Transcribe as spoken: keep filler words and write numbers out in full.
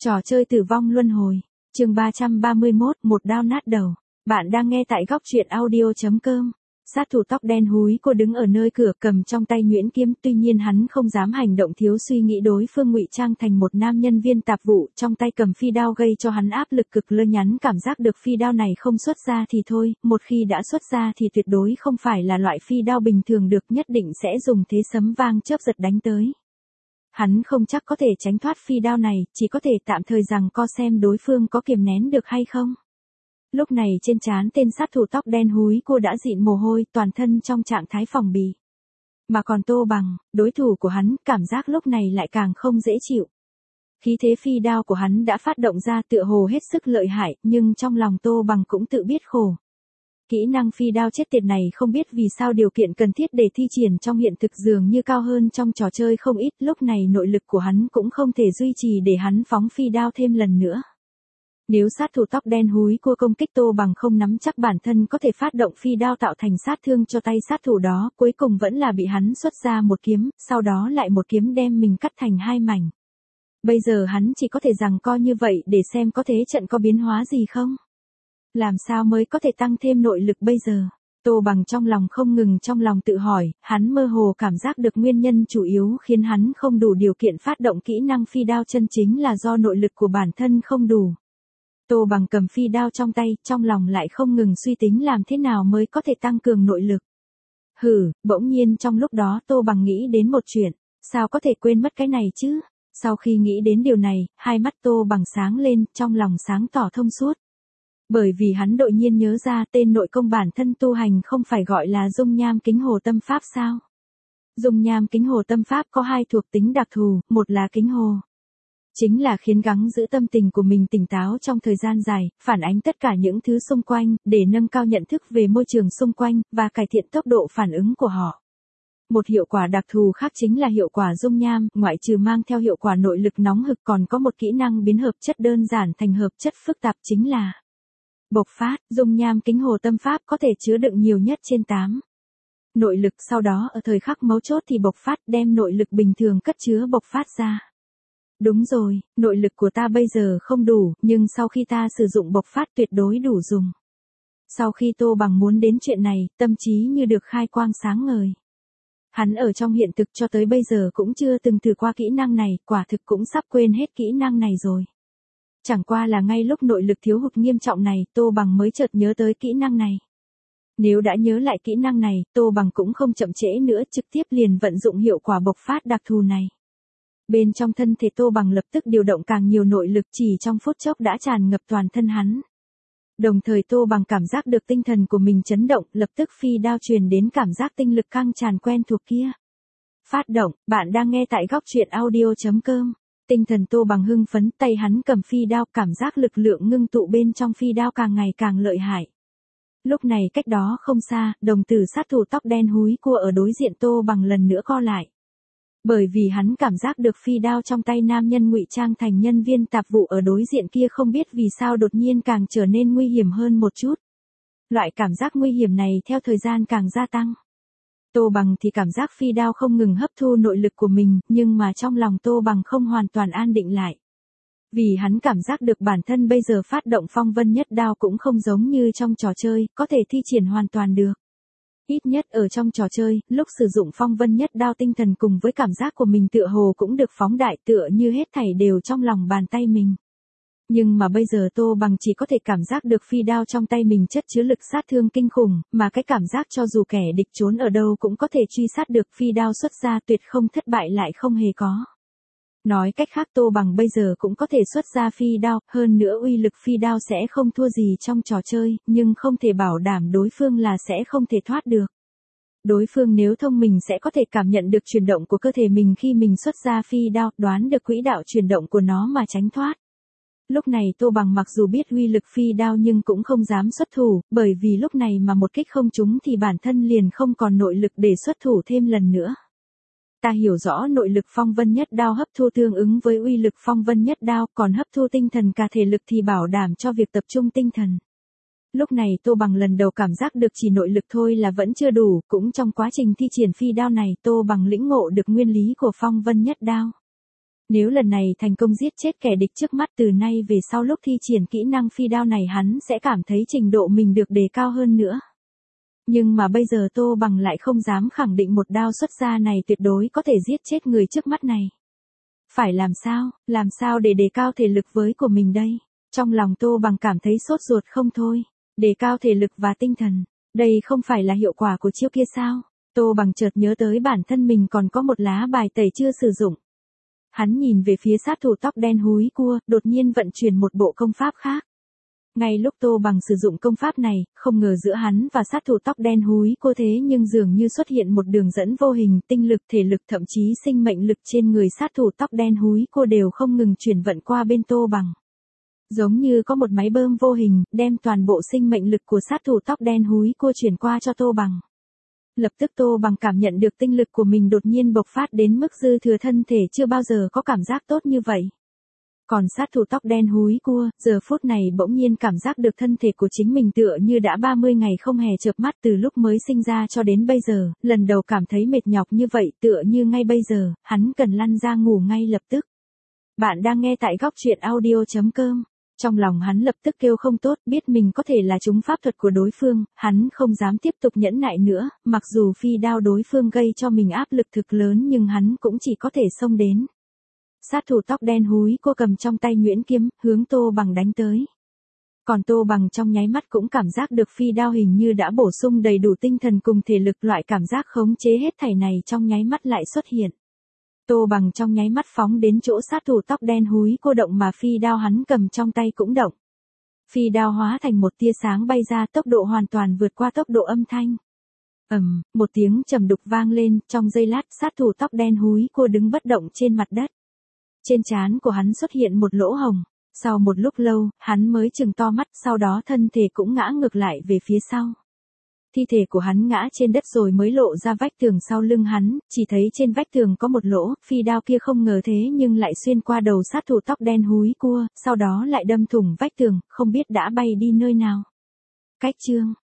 Trò chơi tử vong luân hồi. Chương ba trăm ba mươi mốt, một đao nát đầu. Bạn đang nghe tại góc truyện audio chấm com. Sát thủ tóc đen húi cô đứng ở nơi cửa cầm trong tay nhuyễn kiếm, tuy nhiên hắn không dám hành động thiếu suy nghĩ, đối phương ngụy trang thành một nam nhân viên tạp vụ, trong tay cầm phi đao gây cho hắn áp lực cực lớn. Nhắn cảm giác được phi đao này không xuất ra thì thôi, một khi đã xuất ra thì tuyệt đối không phải là loại phi đao bình thường được, nhất định sẽ dùng thế sấm vang chớp giật đánh tới. Hắn không chắc có thể tránh thoát phi đao này, chỉ có thể tạm thời rằng co xem đối phương có kiềm nén được hay không. Lúc này trên trán tên sát thủ tóc đen húi cô đã dịn mồ hôi, toàn thân trong trạng thái phòng bị. Mà còn Tô Bằng, đối thủ của hắn, cảm giác lúc này lại càng không dễ chịu. Khí thế phi đao của hắn đã phát động ra tựa hồ hết sức lợi hại, nhưng trong lòng Tô Bằng cũng tự biết khổ. Kỹ năng phi đao chết tiệt này không biết vì sao điều kiện cần thiết để thi triển trong hiện thực dường như cao hơn trong trò chơi không ít, lúc này nội lực của hắn cũng không thể duy trì để hắn phóng phi đao thêm lần nữa. Nếu sát thủ tóc đen húi cua công kích Tô Bằng không nắm chắc bản thân có thể phát động phi đao tạo thành sát thương cho tay sát thủ đó, cuối cùng vẫn là bị hắn xuất ra một kiếm, sau đó lại một kiếm đem mình cắt thành hai mảnh. Bây giờ hắn chỉ có thể giằng co như vậy để xem có thế trận có biến hóa gì không. Làm sao mới có thể tăng thêm nội lực bây giờ? Tô Bằng trong lòng không ngừng trong lòng tự hỏi, hắn mơ hồ cảm giác được nguyên nhân chủ yếu khiến hắn không đủ điều kiện phát động kỹ năng phi đao chân chính là do nội lực của bản thân không đủ. Tô Bằng cầm phi đao trong tay, trong lòng lại không ngừng suy tính làm thế nào mới có thể tăng cường nội lực. Hừ, bỗng nhiên trong lúc đó Tô Bằng nghĩ đến một chuyện, sao có thể quên mất cái này chứ? Sau khi nghĩ đến điều này, hai mắt Tô Bằng sáng lên, trong lòng sáng tỏ thông suốt. Bởi vì hắn đột nhiên nhớ ra tên nội công bản thân tu hành không phải gọi là dung nham kính hồ tâm pháp sao? Dung nham kính hồ tâm pháp có hai thuộc tính đặc thù, một là kính hồ. Chính là khiến gắng giữ tâm tình của mình tỉnh táo trong thời gian dài, phản ánh tất cả những thứ xung quanh, để nâng cao nhận thức về môi trường xung quanh, và cải thiện tốc độ phản ứng của họ. Một hiệu quả đặc thù khác chính là hiệu quả dung nham, ngoại trừ mang theo hiệu quả nội lực nóng hực còn có một kỹ năng biến hợp chất đơn giản thành hợp chất phức tạp chính là bộc phát. Dung nham kính hồ tâm pháp có thể chứa đựng nhiều nhất trên tám nội lực, sau đó ở thời khắc mấu chốt thì bộc phát, đem nội lực bình thường cất chứa bộc phát ra. Đúng rồi, nội lực của ta bây giờ không đủ, nhưng sau khi ta sử dụng bộc phát tuyệt đối đủ dùng. Sau khi Tô Bằng muốn đến chuyện này, tâm trí như được khai quang sáng ngời. Hắn ở trong hiện thực cho tới bây giờ cũng chưa từng thử qua kỹ năng này, quả thực cũng sắp quên hết kỹ năng này rồi. Chẳng qua là ngay lúc nội lực thiếu hụt nghiêm trọng này, Tô Bằng mới chợt nhớ tới kỹ năng này. Nếu đã nhớ lại kỹ năng này, Tô Bằng cũng không chậm trễ nữa, trực tiếp liền vận dụng hiệu quả bộc phát đặc thù này. Bên trong thân thể Tô Bằng lập tức điều động càng nhiều nội lực, chỉ trong phút chốc đã tràn ngập toàn thân hắn. Đồng thời Tô Bằng cảm giác được tinh thần của mình chấn động, lập tức phi đao truyền đến cảm giác tinh lực căng tràn quen thuộc kia. Phát động, bạn đang nghe tại góc truyện audio chấm com. Tinh thần Tô Bằng hưng phấn, tay hắn cầm phi đao, cảm giác lực lượng ngưng tụ bên trong phi đao càng ngày càng lợi hại. Lúc này cách đó không xa, đồng tử sát thủ tóc đen húi cua ở đối diện Tô Bằng lần nữa co lại. Bởi vì hắn cảm giác được phi đao trong tay nam nhân ngụy trang thành nhân viên tạp vụ ở đối diện kia không biết vì sao đột nhiên càng trở nên nguy hiểm hơn một chút. Loại cảm giác nguy hiểm này theo thời gian càng gia tăng. Tô Bằng thì cảm giác phi đao không ngừng hấp thu nội lực của mình, nhưng mà trong lòng Tô Bằng không hoàn toàn an định lại. Vì hắn cảm giác được bản thân bây giờ phát động phong vân nhất đao cũng không giống như trong trò chơi, có thể thi triển hoàn toàn được. Ít nhất ở trong trò chơi, lúc sử dụng phong vân nhất đao tinh thần cùng với cảm giác của mình tựa hồ cũng được phóng đại, tựa như hết thảy đều trong lòng bàn tay mình. Nhưng mà bây giờ Tô Bằng chỉ có thể cảm giác được phi đao trong tay mình chất chứa lực sát thương kinh khủng, mà cái cảm giác cho dù kẻ địch trốn ở đâu cũng có thể truy sát được, phi đao xuất ra tuyệt không thất bại lại không hề có. Nói cách khác Tô Bằng bây giờ cũng có thể xuất ra phi đao, hơn nữa uy lực phi đao sẽ không thua gì trong trò chơi, nhưng không thể bảo đảm đối phương là sẽ không thể thoát được. Đối phương nếu thông minh sẽ có thể cảm nhận được chuyển động của cơ thể mình khi mình xuất ra phi đao, đoán được quỹ đạo chuyển động của nó mà tránh thoát. Lúc này Tô Bằng mặc dù biết uy lực phi đao nhưng cũng không dám xuất thủ, bởi vì lúc này mà một kích không trúng thì bản thân liền không còn nội lực để xuất thủ thêm lần nữa. Ta hiểu rõ nội lực phong vân nhất đao hấp thu tương ứng với uy lực phong vân nhất đao, còn hấp thu tinh thần cả thể lực thì bảo đảm cho việc tập trung tinh thần. Lúc này Tô Bằng lần đầu cảm giác được chỉ nội lực thôi là vẫn chưa đủ, cũng trong quá trình thi triển phi đao này Tô Bằng lĩnh ngộ được nguyên lý của phong vân nhất đao. Nếu lần này thành công giết chết kẻ địch trước mắt, từ nay về sau lúc thi triển kỹ năng phi đao này hắn sẽ cảm thấy trình độ mình được đề cao hơn nữa. Nhưng mà bây giờ Tô Bằng lại không dám khẳng định một đao xuất ra này tuyệt đối có thể giết chết người trước mắt này. Phải làm sao, làm sao để đề cao thể lực với của mình đây? Trong lòng Tô Bằng cảm thấy sốt ruột không thôi. Đề cao thể lực và tinh thần, đây không phải là hiệu quả của chiêu kia sao? Tô Bằng chợt nhớ tới bản thân mình còn có một lá bài tẩy chưa sử dụng. Hắn nhìn về phía sát thủ tóc đen húi cua, đột nhiên vận chuyển một bộ công pháp khác. Ngay lúc Tô Bằng sử dụng công pháp này, không ngờ giữa hắn và sát thủ tóc đen húi cua thế nhưng dường như xuất hiện một đường dẫn vô hình, tinh lực, thể lực, thậm chí sinh mệnh lực trên người sát thủ tóc đen húi cua đều không ngừng chuyển vận qua bên Tô Bằng. Giống như có một máy bơm vô hình, đem toàn bộ sinh mệnh lực của sát thủ tóc đen húi cua chuyển qua cho Tô Bằng. Lập tức Tô Bằng cảm nhận được tinh lực của mình đột nhiên bộc phát đến mức dư thừa, thân thể chưa bao giờ có cảm giác tốt như vậy. Còn sát thủ tóc đen húi cua, giờ phút này bỗng nhiên cảm giác được thân thể của chính mình tựa như đã ba mươi ngày không hề chợp mắt từ lúc mới sinh ra cho đến bây giờ, lần đầu cảm thấy mệt nhọc như vậy, tựa như ngay bây giờ, hắn cần lăn ra ngủ ngay lập tức. Bạn đang nghe tại góc truyện audio chấm com. Trong lòng hắn lập tức kêu không tốt, biết mình có thể là trúng pháp thuật của đối phương, hắn không dám tiếp tục nhẫn nại nữa, mặc dù phi đao đối phương gây cho mình áp lực thực lớn nhưng hắn cũng chỉ có thể xông đến. Sát thủ tóc đen húi cô cầm trong tay nhuyễn kiếm, hướng Tô Bằng đánh tới. Còn Tô Bằng trong nháy mắt cũng cảm giác được phi đao hình như đã bổ sung đầy đủ tinh thần cùng thể lực, loại cảm giác khống chế hết thảy này trong nháy mắt lại xuất hiện. Tô Bằng trong nháy mắt phóng đến chỗ sát thủ tóc đen húi cô động mà phi đao hắn cầm trong tay cũng động. Phi đao hóa thành một tia sáng bay ra, tốc độ hoàn toàn vượt qua tốc độ âm thanh. Ầm, một tiếng trầm đục vang lên, trong giây lát sát thủ tóc đen húi cô đứng bất động trên mặt đất. Trên trán của hắn xuất hiện một lỗ hồng. Sau một lúc lâu, hắn mới chừng to mắt, sau đó thân thể cũng ngã ngược lại về phía sau. Thi thể của hắn ngã trên đất rồi mới lộ ra vách tường sau lưng hắn, chỉ thấy trên vách tường có một lỗ, phi đao kia không ngờ thế nhưng lại xuyên qua đầu sát thủ tóc đen húi cua, sau đó lại đâm thủng vách tường, không biết đã bay đi nơi nào. Cách chương